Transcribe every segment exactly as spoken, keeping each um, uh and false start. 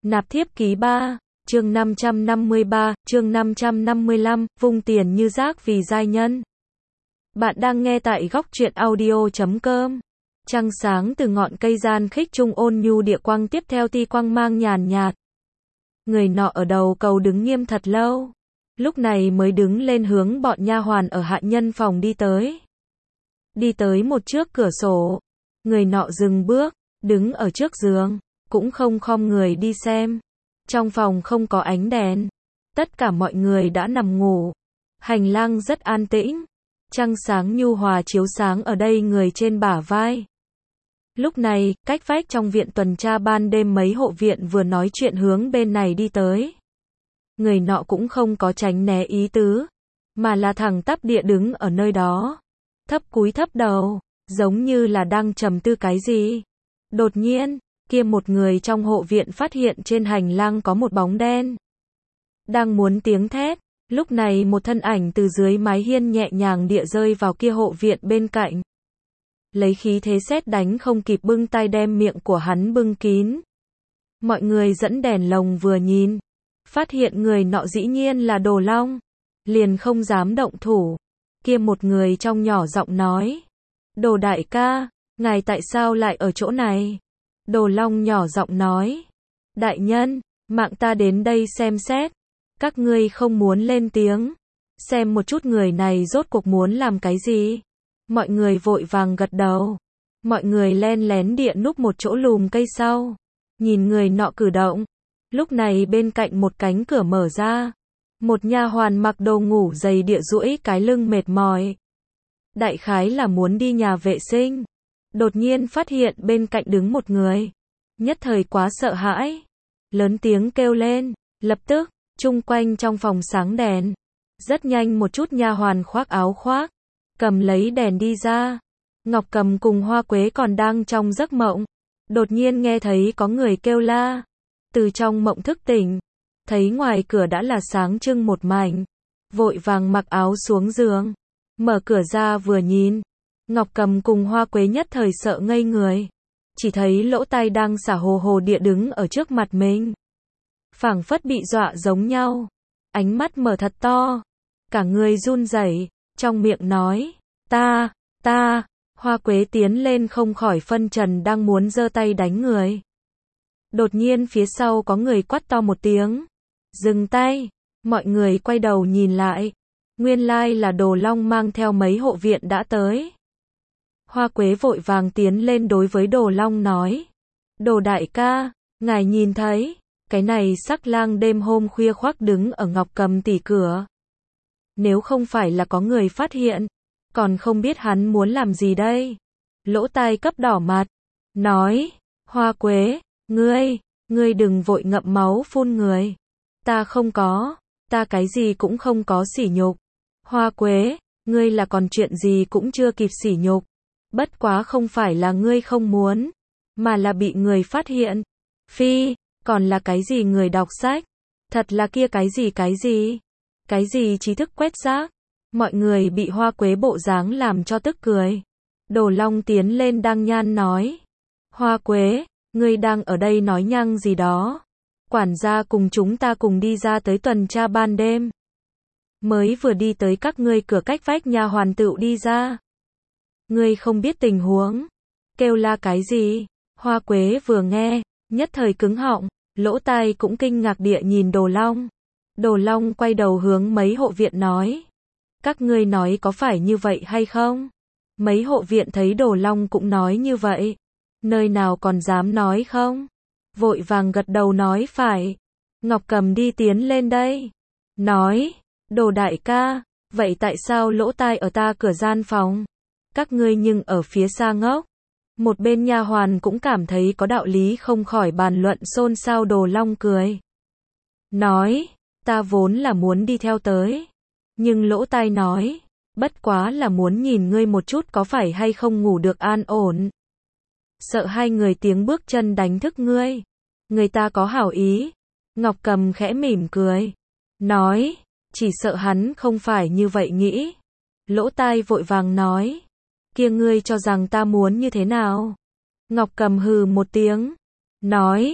Nạp thiếp ký ba, chương năm trăm năm mươi ba, chương năm trăm năm mươi lăm, vung tiền như rác vì giai nhân. Bạn đang nghe tại góc truyện audio chấm com. Trăng sáng từ ngọn cây gian khích trung ôn nhu địa quang tiếp theo ti quang mang nhàn nhạt. Người nọ ở đầu cầu đứng nghiêm thật lâu. Lúc này mới đứng lên hướng bọn nha hoàn ở hạ nhân phòng đi tới. Đi tới một trước cửa sổ. Người nọ dừng bước, đứng ở trước giường, cũng không khom người đi xem. Trong phòng không có ánh đèn. Tất cả mọi người đã nằm ngủ. Hành lang rất an tĩnh. Trăng sáng nhu hòa chiếu sáng ở đây người trên bả vai. Lúc này, cách vách trong viện tuần tra ban đêm mấy hộ viện vừa nói chuyện hướng bên này đi tới. Người nọ cũng không có tránh né ý tứ, mà là thẳng tắp địa đứng ở nơi đó. Thấp cúi thấp đầu, giống như là đang trầm tư cái gì. Đột nhiên, kia một người trong hộ viện phát hiện trên hành lang có một bóng đen. Đang muốn tiếng thét, lúc này một thân ảnh từ dưới mái hiên nhẹ nhàng địa rơi vào kia hộ viện bên cạnh. Lấy khí thế sét đánh không kịp bưng tay đem miệng của hắn bưng kín. Mọi người dẫn đèn lồng vừa nhìn, phát hiện người nọ dĩ nhiên là Đồ Long, liền không dám động thủ. Kia một người trong nhỏ giọng nói, Đồ đại ca, ngài tại sao lại ở chỗ này? Đồ Long nhỏ giọng nói, đại nhân, mạng ta đến đây xem xét, các ngươi không muốn lên tiếng, xem một chút người này rốt cuộc muốn làm cái gì. Mọi người vội vàng gật đầu, mọi người len lén địa núp một chỗ lùm cây sau, nhìn người nọ cử động. Lúc này bên cạnh một cánh cửa mở ra, một nha hoàn mặc đồ ngủ dày địa duỗi cái lưng mệt mỏi. Đại khái là muốn đi nhà vệ sinh, đột nhiên phát hiện bên cạnh đứng một người, nhất thời quá sợ hãi, lớn tiếng kêu lên, lập tức, chung quanh trong phòng sáng đèn. Rất nhanh một chút nha hoàn khoác áo khoác, cầm lấy đèn đi ra. Ngọc Cầm cùng Hoa Quế còn đang trong giấc mộng, đột nhiên nghe thấy có người kêu la. Từ trong mộng thức tỉnh, thấy ngoài cửa đã là sáng trưng một mảnh, vội vàng mặc áo xuống giường, mở cửa ra vừa nhìn, Ngọc Cầm cùng Hoa Quế nhất thời sợ ngây người, chỉ thấy Lỗ Tai đang xả hồ hồ địa đứng ở trước mặt mình, phảng phất bị dọa giống nhau, ánh mắt mở thật to, cả người run rẩy, trong miệng nói, ta, ta. Hoa Quế tiến lên không khỏi phân trần đang muốn giơ tay đánh người. Đột nhiên phía sau có người quát to một tiếng, dừng tay. Mọi người quay đầu nhìn lại, nguyên lai là Đồ Long mang theo mấy hộ viện đã tới. Hoa Quế vội vàng tiến lên đối với Đồ Long nói, Đồ đại ca, ngài nhìn thấy, cái này sắc lang đêm hôm khuya khoác đứng ở Ngọc Cầm tỷ cửa. Nếu không phải là có người phát hiện, còn không biết hắn muốn làm gì đây. Lỗ Tai cấp đỏ mặt, nói, Hoa Quế, ngươi, ngươi đừng vội ngậm máu phun người. Ta không có, ta cái gì cũng không có sỉ nhục. Hoa Quế, ngươi là còn chuyện gì cũng chưa kịp sỉ nhục. Bất quá không phải là ngươi không muốn, mà là bị người phát hiện. Phi, còn là cái gì người đọc sách? Thật là kia cái gì cái gì? Cái gì trí thức quét rác? Mọi người bị Hoa Quế bộ dáng làm cho tức cười. Đồ Long tiến lên đang nhan nói, Hoa Quế, ngươi đang ở đây nói nhăng gì đó. Quản gia cùng chúng ta cùng đi ra tới tuần tra ban đêm. Mới vừa đi tới các ngươi cửa cách vách nha hoàn tựu đi ra. Ngươi không biết tình huống. Kêu la cái gì? Hoa Quế vừa nghe, nhất thời cứng họng, Lỗ Tai cũng kinh ngạc địa nhìn Đồ Long. Đồ Long quay đầu hướng mấy hộ viện nói, các ngươi nói có phải như vậy hay không? Mấy hộ viện thấy Đồ Long cũng nói như vậy, nơi nào còn dám nói không? Vội vàng gật đầu nói phải. Ngọc Cầm đi tiến lên đây, nói, Đồ đại ca, vậy tại sao Lỗ Tai ở ta cửa gian phòng? Các ngươi nhưng ở phía xa ngốc. Một bên nha hoàn cũng cảm thấy có đạo lý không khỏi bàn luận xôn xao. Đồ Long cười, nói, ta vốn là muốn đi theo tới, nhưng Lỗ Tai nói, bất quá là muốn nhìn ngươi một chút có phải hay không ngủ được an ổn. Sợ hai người tiếng bước chân đánh thức ngươi. Người ta có hảo ý. Ngọc Cầm khẽ mỉm cười, nói, chỉ sợ hắn không phải như vậy nghĩ. Lỗ Tai vội vàng nói, kia ngươi cho rằng ta muốn như thế nào? Ngọc Cầm hừ một tiếng, nói,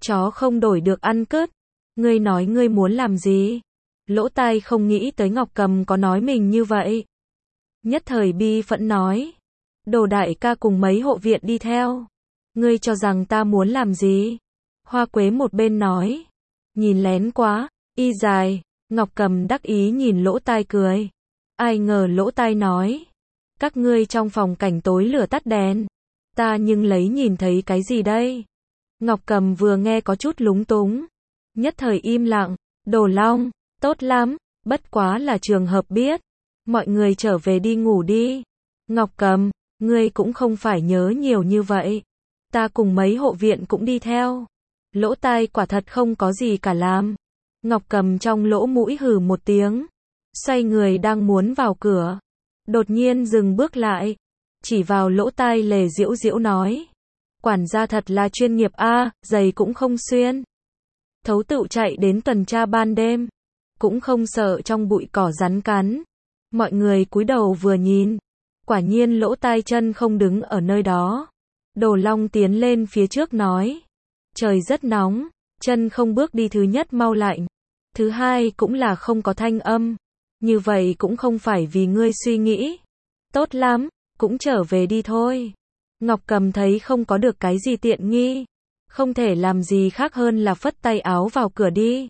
Chó không đổi được ăn cứt. Ngươi nói ngươi muốn làm gì? Lỗ Tai không nghĩ tới Ngọc Cầm có nói mình như vậy. Nhất thời bi phẫn nói. Đồ đại ca cùng mấy hộ viện đi theo. Ngươi cho rằng ta muốn làm gì? Hoa Quế một bên nói. Nhìn lén quá, y dài. Ngọc Cầm đắc ý nhìn Lỗ Tai cười. Ai ngờ Lỗ Tai nói. Các ngươi trong phòng cảnh tối lửa tắt đèn. Ta nhưng lấy nhìn thấy cái gì đây? Ngọc Cầm vừa nghe có chút lúng túng. Nhất thời im lặng. Đồ Long, tốt lắm, bất quá là trường hợp biết. Mọi người trở về đi ngủ đi. Ngọc Cầm, ngươi cũng không phải nhớ nhiều như vậy. Ta cùng mấy hộ viện cũng đi theo. Lỗ Tai quả thật không có gì cả làm. Ngọc Cầm trong lỗ mũi hừ một tiếng. Xoay người đang muốn vào cửa. Đột nhiên dừng bước lại. Chỉ vào lỗ tai lề diễu diễu nói. Quản gia thật là chuyên nghiệp a, giày cũng không xuyên. Thấu tựu chạy đến tuần tra ban đêm. Cũng không sợ trong bụi cỏ rắn cắn. Mọi người cúi đầu vừa nhìn. Quả nhiên lỗ tai chân không đứng ở nơi đó. Đồ Long tiến lên phía trước nói. Trời rất nóng, chân không bước đi thứ nhất mau lạnh. Thứ hai cũng là không có thanh âm. Như vậy cũng không phải vì ngươi suy nghĩ. Tốt lắm, cũng trở về đi thôi. Ngọc Cầm thấy không có được cái gì tiện nghi. Không thể làm gì khác hơn là phất tay áo vào cửa đi.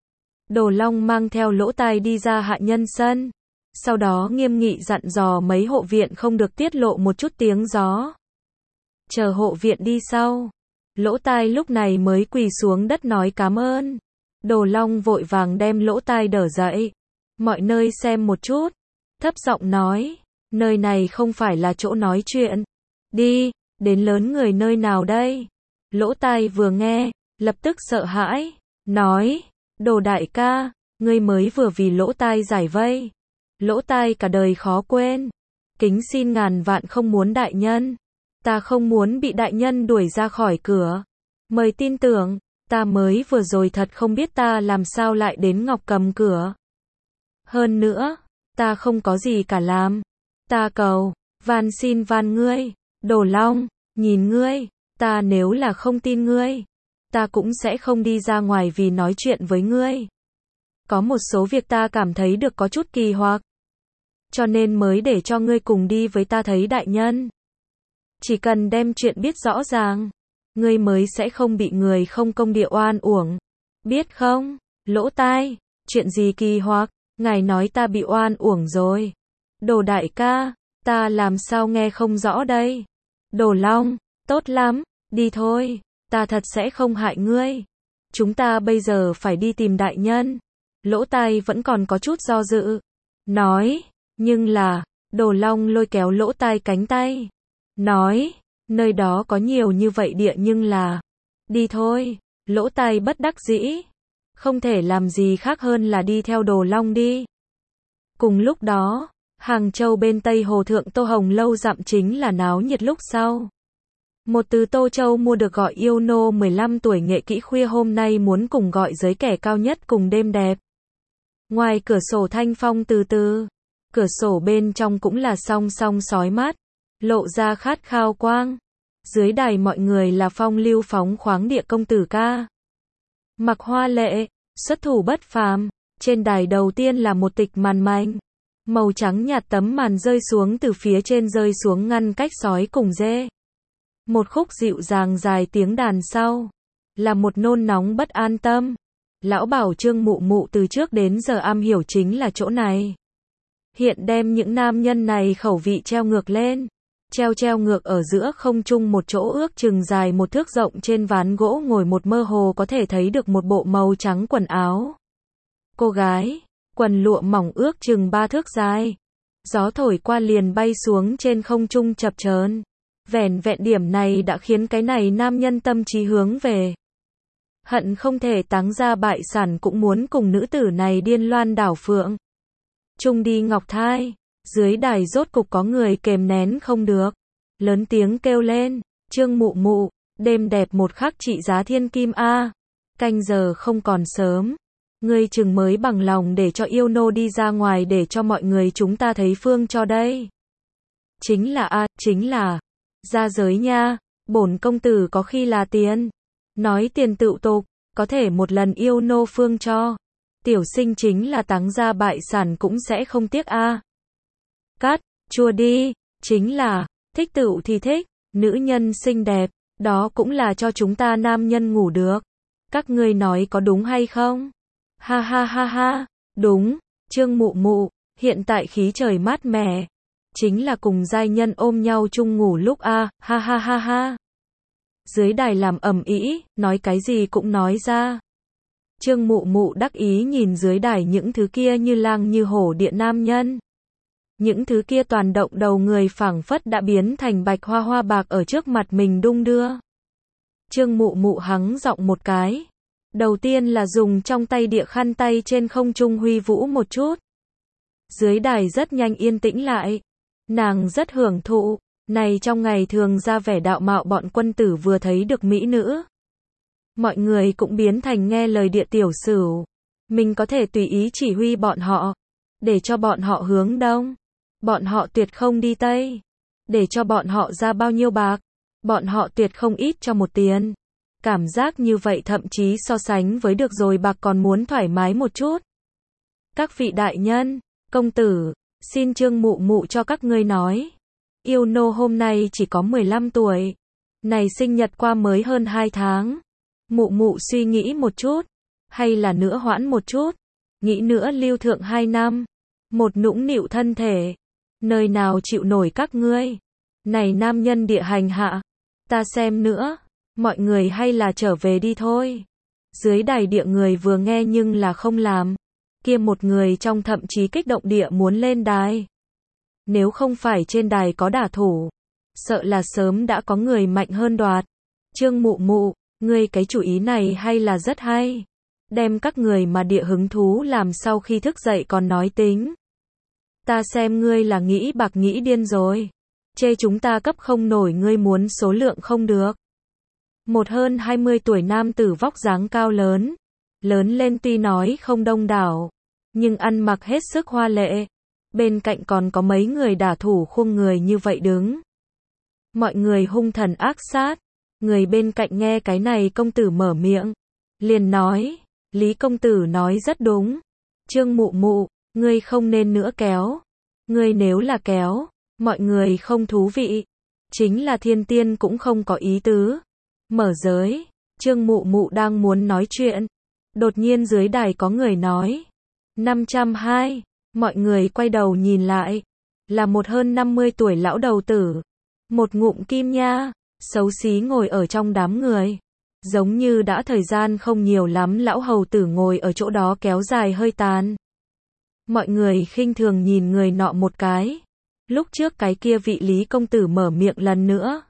Đồ Long mang theo lỗ tai đi ra hạ nhân sân. Sau đó nghiêm nghị dặn dò mấy hộ viện không được tiết lộ một chút tiếng gió. Chờ hộ viện đi sau. Lỗ tai lúc này mới quỳ xuống đất nói cảm ơn. Đồ Long vội vàng đem lỗ tai đỡ dậy. Mọi nơi xem một chút. Thấp giọng nói. Nơi này không phải là chỗ nói chuyện. Đi, đến lớn người nơi nào đây? Lỗ tai vừa nghe, lập tức sợ hãi. Nói. Đồ đại ca, ngươi mới vừa vì lỗ tai giải vây. Lỗ tai cả đời khó quên. Kính xin ngàn vạn không muốn đại nhân. Ta không muốn bị đại nhân đuổi ra khỏi cửa. Mời tin tưởng, ta mới vừa rồi thật không biết ta làm sao lại đến Ngọc Cầm cửa. Hơn nữa, ta không có gì cả làm. Ta cầu, van xin van ngươi, Đồ Long, nhìn ngươi, ta nếu là không tin ngươi, ta cũng sẽ không đi ra ngoài vì nói chuyện với ngươi. Có một số việc ta cảm thấy được có chút kỳ hoặc. Cho nên mới để cho ngươi cùng đi với ta thấy đại nhân. Chỉ cần đem chuyện biết rõ ràng, ngươi mới sẽ không bị người không công địa oan uổng. Biết không? Lỗ tai, chuyện gì kỳ hoặc, ngài nói ta bị oan uổng rồi. Đồ đại ca, ta làm sao nghe không rõ đây? Đồ Long, tốt lắm, đi thôi, ta thật sẽ không hại ngươi. Chúng ta bây giờ phải đi tìm đại nhân. Lỗ tai vẫn còn có chút do dự. Nói, nhưng là, Đồ Long lôi kéo lỗ tai cánh tay. Nói, nơi đó có nhiều như vậy địa nhưng là, đi thôi, lỗ tai bất đắc dĩ. Không thể làm gì khác hơn là đi theo Đồ Long đi. Cùng lúc đó, Hàng Châu bên Tây Hồ Thượng Tô Hồng lâu dặm chính là náo nhiệt lúc sau. Một từ Tô Châu mua được gọi yêu nô mười lăm tuổi nghệ kỹ khuya hôm nay muốn cùng gọi giới kẻ cao nhất cùng đêm đẹp. Ngoài cửa sổ thanh phong từ từ, cửa sổ bên trong cũng là song song sói mát, lộ ra khát khao quang. Dưới đài mọi người là phong lưu phóng khoáng địa công tử ca. Mặc hoa lệ, xuất thủ bất phàm, trên đài đầu tiên là một tịch màn mảnh. Màu trắng nhạt tấm màn rơi xuống từ phía trên rơi xuống ngăn cách sói cùng dê. Một khúc dịu dàng dài tiếng đàn sau. Là một nôn nóng bất an tâm. Lão bảo Trương Mụ Mụ từ trước đến giờ am hiểu chính là chỗ này. Hiện đem những nam nhân này khẩu vị treo ngược lên. Treo treo ngược ở giữa không trung một chỗ ước chừng dài một thước rộng trên ván gỗ ngồi một mơ hồ có thể thấy được một bộ màu trắng quần áo. Cô gái, quần lụa mỏng ước chừng ba thước dài. Gió thổi qua liền bay xuống trên không trung chập chờn. Vẻn vẹn điểm này đã khiến cái này nam nhân tâm trí hướng về. Hận không thể táng ra bại sản cũng muốn cùng nữ tử này điên loan đảo phượng. Trung đi ngọc thai. Dưới đài rốt cục có người kềm nén không được. Lớn tiếng kêu lên. Trương Mụ Mụ, đêm đẹp một khắc trị giá thiên kim a. Canh giờ không còn sớm. Ngươi chừng mới bằng lòng để cho yêu nô đi ra ngoài để cho mọi người chúng ta thấy phương cho đây. Chính là a, chính là. Ra giới nha, bổn công tử có khi là tiền. Nói tiền tựu tục, có thể một lần yêu nô phương cho. Tiểu sinh chính là táng gia bại sản cũng sẽ không tiếc a. Cắt, chua đi, chính là, thích tựu thì thích, nữ nhân xinh đẹp, đó cũng là cho chúng ta nam nhân ngủ được. Các ngươi nói có đúng hay không? Ha ha ha ha, đúng, Trương Mụ Mụ, hiện tại khí trời mát mẻ, chính là cùng giai nhân ôm nhau chung ngủ lúc a, ha ha ha ha. Dưới đài làm ầm ĩ, nói cái gì cũng nói ra. Trương Mụ Mụ đắc ý nhìn dưới đài những thứ kia như lang như hổ địa nam nhân. Những thứ kia toàn động đầu người phảng phất đã biến thành bạch hoa hoa bạc ở trước mặt mình đung đưa. Trương Mụ Mụ hắng giọng một cái. Đầu tiên là dùng trong tay địa khăn tay trên không trung huy vũ một chút. Dưới đài rất nhanh yên tĩnh lại. Nàng rất hưởng thụ. Này trong ngày thường ra vẻ đạo mạo bọn quân tử vừa thấy được mỹ nữ. Mọi người cũng biến thành nghe lời địa tiểu sửu. Mình có thể tùy ý chỉ huy bọn họ. Để cho bọn họ hướng đông. Bọn họ tuyệt không đi tây. Để cho bọn họ ra bao nhiêu bạc. Bọn họ tuyệt không ít cho một tiền. Cảm giác như vậy thậm chí so sánh với được rồi bạc còn muốn thoải mái một chút. Các vị đại nhân, công tử, xin Trương Mụ Mụ cho các ngươi nói. Yêu nô hôm nay chỉ có mười lăm tuổi. Này sinh nhật qua mới hơn hai tháng. Mụ Mụ suy nghĩ một chút. Hay là nữa hoãn một chút. Nghĩ nữa lưu thượng hai năm. Một nũng nịu thân thể. Nơi nào chịu nổi các ngươi. Này nam nhân địa hành hạ. Ta xem nữa. Mọi người hay là trở về đi thôi. Dưới đài địa người vừa nghe nhưng là không làm. Kia một người trong thậm chí kích động địa muốn lên đài. Nếu không phải trên đài có đả thủ, sợ là sớm đã có người mạnh hơn đoạt. Trương Mụ Mụ, ngươi cái chủ ý này hay là rất hay. Đem các người mà địa hứng thú làm sau khi thức dậy còn nói tính. Ta xem ngươi là nghĩ bạc nghĩ điên rồi. Chê chúng ta cấp không nổi ngươi muốn số lượng không được. Một hơn hai mươi tuổi nam tử vóc dáng cao lớn. Lớn lên tuy nói không đông đảo, nhưng ăn mặc hết sức hoa lệ. Bên cạnh còn có mấy người đả thủ khung người như vậy đứng. Mọi người hung thần ác sát. Người bên cạnh nghe cái này công tử mở miệng. Liền nói, Lý công tử nói rất đúng. Trương Mụ Mụ, ngươi không nên nữa kéo. Ngươi nếu là kéo, mọi người không thú vị. Chính là thiên tiên cũng không có ý tứ. Mở giới, Trương Mụ Mụ đang muốn nói chuyện. Đột nhiên dưới đài có người nói. năm trăm hai, mọi người quay đầu nhìn lại. Là một hơn năm mươi tuổi lão đầu tử. Một ngụm kim nha, xấu xí ngồi ở trong đám người. Giống như đã thời gian không nhiều lắm lão hầu tử ngồi ở chỗ đó kéo dài hơi tàn. Mọi người khinh thường nhìn người nọ một cái. Lúc trước cái kia vị Lý công tử mở miệng lần nữa.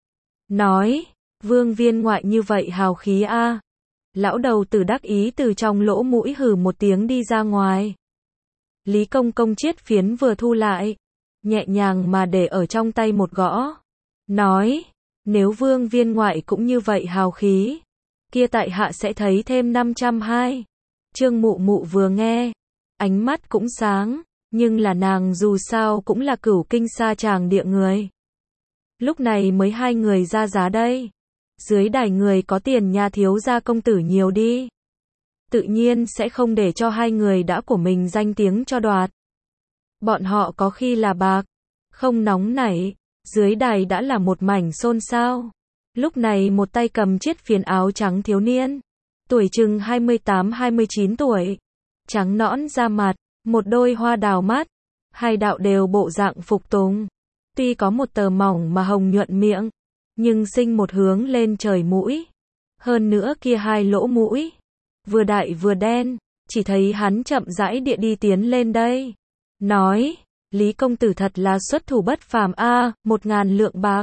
Nói, Vương viên ngoại như vậy hào khí a. Lão đầu tử đắc ý từ trong lỗ mũi hừ một tiếng đi ra ngoài. Lý công công chiết phiến vừa thu lại. Nhẹ nhàng mà để ở trong tay một gõ. Nói, nếu vương viên ngoại cũng như vậy hào khí. Kia tại hạ sẽ thấy thêm năm trăm hai. Trương Mụ Mụ vừa nghe. Ánh mắt cũng sáng. Nhưng là nàng dù sao cũng là cửu kinh sa tràng địa người. Lúc này mới hai người ra giá đây. Dưới đài người có tiền nhà thiếu gia công tử nhiều đi. Tự nhiên sẽ không để cho hai người đã của mình danh tiếng cho đoạt. Bọn họ có khi là bạc. Không nóng nảy. Dưới đài đã là một mảnh xôn xao. Lúc này một tay cầm chiếc phiến áo trắng thiếu niên. Tuổi chừng hai mươi tám hai mươi chín tuổi. Trắng nõn da mặt. Một đôi hoa đào mắt. Hai đạo đều bộ dạng phục tùng. Tuy có một tờ mỏng mà hồng nhuận miệng. Nhưng sinh một hướng lên trời mũi. Hơn nữa kia hai lỗ mũi. Vừa đại vừa đen. Chỉ thấy hắn chậm rãi địa đi tiến lên đây. Nói. Lý công tử thật là xuất thủ bất phàm a, một ngàn lượng bạc.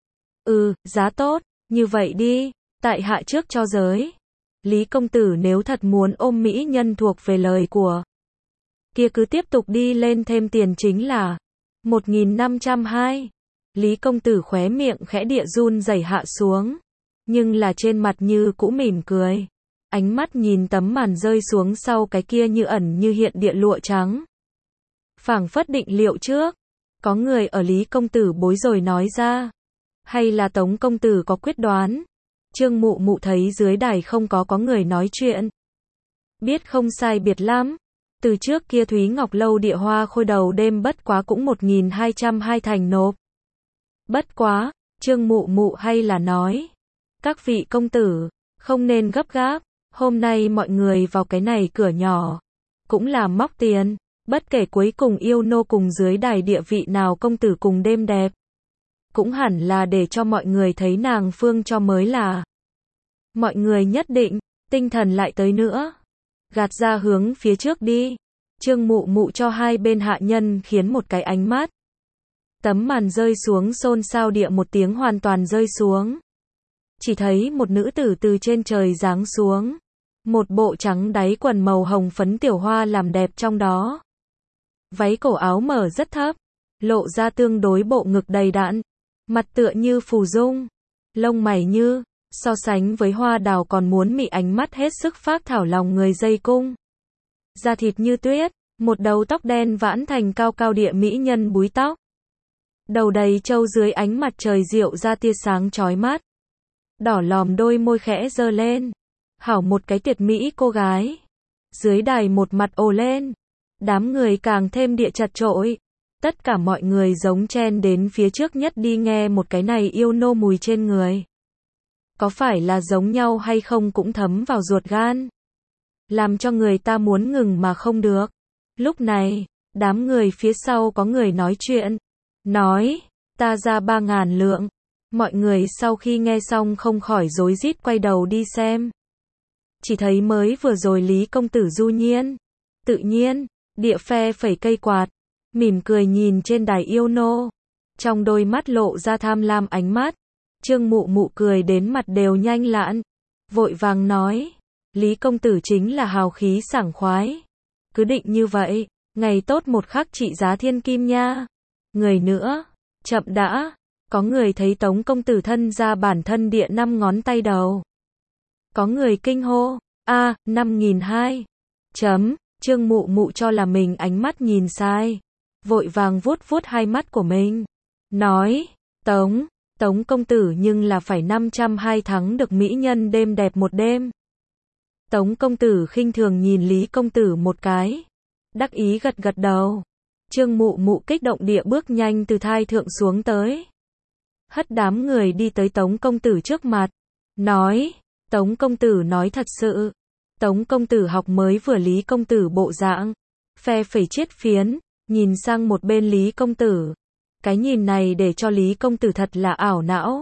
Ừ, giá tốt. Như vậy đi. Tại hạ trước cho giới. Lý công tử nếu thật muốn ôm mỹ nhân thuộc về lời của. Kia cứ tiếp tục đi lên thêm tiền chính là. Một nghìn năm trăm hai. Lý công tử khóe miệng khẽ địa run rẩy hạ xuống. Nhưng là trên mặt như cũ mỉm cười. Ánh mắt nhìn tấm màn rơi xuống sau cái kia như ẩn như hiện địa lụa trắng. Phảng phất định liệu trước. Có người ở Lý công tử bối rồi nói ra. Hay là Tống công tử có quyết đoán. Trương Mụ Mụ thấy dưới đài không có có người nói chuyện. Biết không sai biệt lắm. Từ trước kia Thúy Ngọc Lâu địa hoa khôi đầu đêm bất quá cũng một nghìn hai trăm hai thành nộp. Bất quá, Trương Mụ Mụ hay là nói. Các vị công tử, không nên gấp gáp, hôm nay mọi người vào cái này cửa nhỏ. Cũng là móc tiền, bất kể cuối cùng yêu nô cùng dưới đài địa vị nào công tử cùng đêm đẹp. Cũng hẳn là để cho mọi người thấy nàng phương cho mới là. Mọi người nhất định, tinh thần lại tới nữa. Gạt ra hướng phía trước đi. Trương Mụ Mụ cho hai bên hạ nhân khiến một cái ánh mắt. Tấm màn rơi xuống xôn xao địa một tiếng hoàn toàn rơi xuống. Chỉ thấy một nữ tử từ trên trời giáng xuống. Một bộ trắng đáy quần màu hồng phấn tiểu hoa làm đẹp trong đó. Váy cổ áo mở rất thấp. Lộ ra tương đối bộ ngực đầy đặn. Mặt tựa như phù dung. Lông mày như, so sánh với hoa đào còn muốn mị ánh mắt hết sức phác thảo lòng người dây cung. Da thịt như tuyết, một đầu tóc đen vãn thành cao cao địa mỹ nhân búi tóc. Đầu đầy trâu dưới ánh mặt trời rượu ra tia sáng chói mắt. Đỏ lòm đôi môi khẽ giơ lên. Hảo một cái tuyệt mỹ cô gái. Dưới đài một mặt ồ lên. Đám người càng thêm địa chật chội. Tất cả mọi người giống chen đến phía trước nhất đi nghe một cái này yêu nô mùi trên người. Có phải là giống nhau hay không cũng thấm vào ruột gan. Làm cho người ta muốn ngừng mà không được. Lúc này, đám người phía sau có người nói chuyện. Nói, ta ra ba ngàn lượng. Mọi người sau khi nghe xong không khỏi rối rít quay đầu đi xem. Chỉ thấy mới vừa rồi Lý công tử du nhiên. Tự nhiên, địa phe phẩy cây quạt. Mỉm cười nhìn trên đài yêu nô. Trong đôi mắt lộ ra tham lam ánh mắt. Trương Mụ Mụ cười đến mặt đều nhanh lạn. Vội vàng nói. Lý công tử chính là hào khí sảng khoái. Cứ định như vậy. Ngày tốt một khắc trị giá thiên kim nha. Người nữa. Chậm đã. Có người thấy Tống công tử thân ra bản thân địa năm ngón tay đầu. Có người kinh hô. A, năm nghìn hai. Chấm. Trương Mụ Mụ cho là mình ánh mắt nhìn sai. Vội vàng vuốt vuốt hai mắt của mình. Nói. Tống. Tống công tử nhưng là phải năm trăm hai thắng được mỹ nhân đêm đẹp một đêm. Tống công tử khinh thường nhìn Lý công tử một cái. Đắc ý gật gật đầu. Trương Mụ Mụ kích động địa bước nhanh từ thai thượng xuống tới. Hất đám người đi tới Tống công tử trước mặt. Nói. Tống công tử nói thật sự. Tống công tử học mới vừa Lý công tử bộ dạng. Phe phẩy chiết phiến. Nhìn sang một bên Lý công tử. Cái nhìn này để cho Lý công tử thật là ảo não.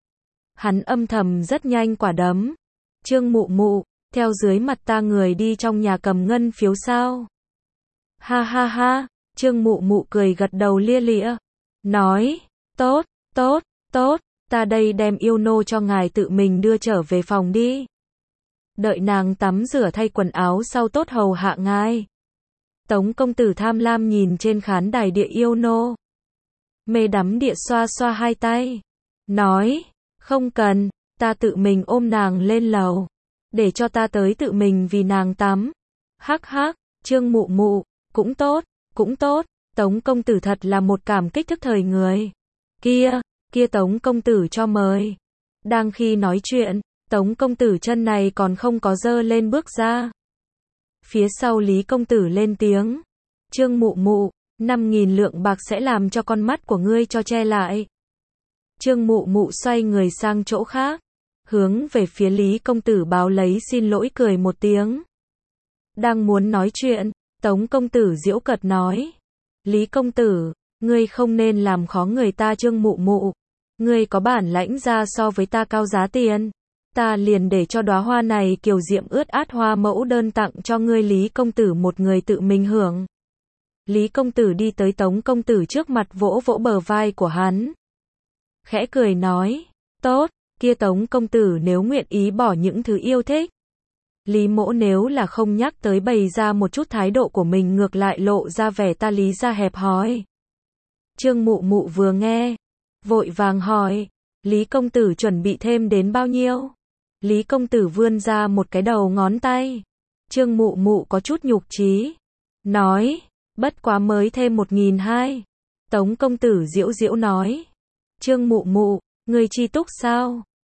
Hắn âm thầm rất nhanh quả đấm. Trương Mụ Mụ, theo dưới mặt ta người đi trong nhà cầm ngân phiếu sao? Ha ha ha, Trương Mụ Mụ cười gật đầu lia lịa. Nói, tốt, tốt, tốt, ta đây đem yêu nô cho ngài tự mình đưa trở về phòng đi. Đợi nàng tắm rửa thay quần áo sau tốt hầu hạ ngài. Tống công tử tham lam nhìn trên khán đài địa yêu nô. Mê đắm địa xoa xoa hai tay. Nói, không cần, ta tự mình ôm nàng lên lầu. Để cho ta tới tự mình vì nàng tắm. Hắc hắc, Trương Mụ Mụ, cũng tốt, cũng tốt. Tống công tử thật là một cảm kích thức thời người. Kia, kia Tống công tử cho mời. Đang khi nói chuyện, Tống công tử chân này còn không có dơ lên bước ra. Phía sau Lý công tử lên tiếng. Trương Mụ Mụ, năm nghìn lượng bạc sẽ làm cho con mắt của ngươi cho che lại. Trương Mụ Mụ xoay người sang chỗ khác. Hướng về phía Lý công tử báo lấy xin lỗi cười một tiếng. Đang muốn nói chuyện, Tống công tử giễu cợt nói. Lý công tử, ngươi không nên làm khó người ta. Trương Mụ Mụ, ngươi có bản lãnh ra so với ta cao giá tiền. Ta liền để cho đóa hoa này kiều diệm ướt át hoa mẫu đơn tặng cho ngươi. Lý công tử một người tự mình hưởng. Lý công tử đi tới Tống công tử trước mặt vỗ vỗ bờ vai của hắn. Khẽ cười nói, tốt, kia Tống công tử nếu nguyện ý bỏ những thứ yêu thích. Lý mỗ nếu là không nhắc tới bày ra một chút thái độ của mình ngược lại lộ ra vẻ ta Lý ra hẹp hòi. Trương Mụ Mụ vừa nghe, vội vàng hỏi, Lý công tử chuẩn bị thêm đến bao nhiêu? Lý công tử vươn ra một cái đầu ngón tay. Trương Mụ Mụ có chút nhục trí. Nói, bất quá mới thêm một nghìn hai. Tống công tử giễu giễu nói. Trương Mụ Mụ, ngươi chi túc sao?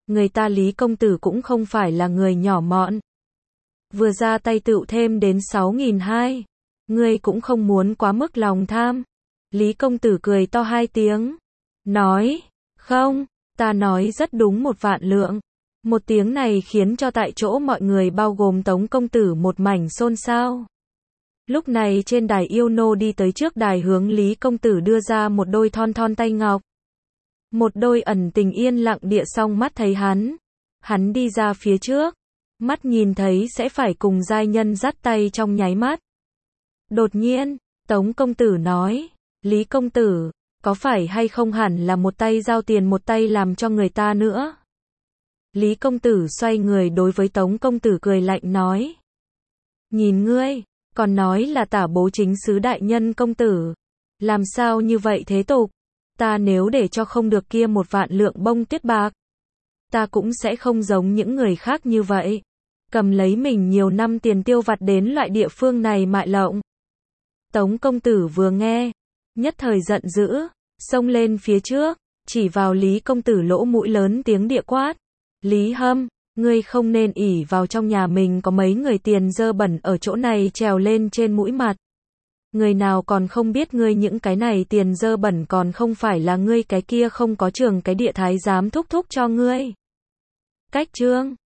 người ta Lý công tử cũng không phải là người nhỏ mọn. Vừa ra tay tựu thêm đến sáu nghìn hai. Ngươi cũng không muốn quá mức lòng tham. Lý công tử cười to hai tiếng. Nói, không, ta nói rất đúng một vạn lượng. Một tiếng này khiến cho tại chỗ mọi người bao gồm Tống công tử một mảnh xôn xao. Lúc này trên đài yêu nô đi tới trước đài hướng Lý công tử đưa ra một đôi thon thon tay ngọc. Một đôi ẩn tình yên lặng địa song mắt thấy hắn. Hắn đi ra phía trước. Mắt nhìn thấy sẽ phải cùng giai nhân dắt tay trong nháy mắt. Đột nhiên, Tống công tử nói, Lý công tử, có phải hay không hẳn là một tay giao tiền một tay làm cho người ta nữa. Lý công tử xoay người đối với Tống công tử cười lạnh nói. Nhìn ngươi, còn nói là tả bố chính sứ đại nhân công tử. Làm sao như vậy thế tục? Ta nếu để cho không được kia một vạn lượng bông tuyết bạc. Ta cũng sẽ không giống những người khác như vậy. Cầm lấy mình nhiều năm tiền tiêu vặt đến loại địa phương này mại lộng. Tống công tử vừa nghe, nhất thời giận dữ, xông lên phía trước, chỉ vào Lý công tử lỗ mũi lớn tiếng địa quát. Lý Hâm, ngươi không nên ỷ vào trong nhà mình có mấy người tiền dơ bẩn ở chỗ này trèo lên trên mũi mặt. Người nào còn không biết ngươi những cái này tiền dơ bẩn còn không phải là ngươi cái kia không có trường cái địa thái giám thúc thúc cho ngươi. Cách chương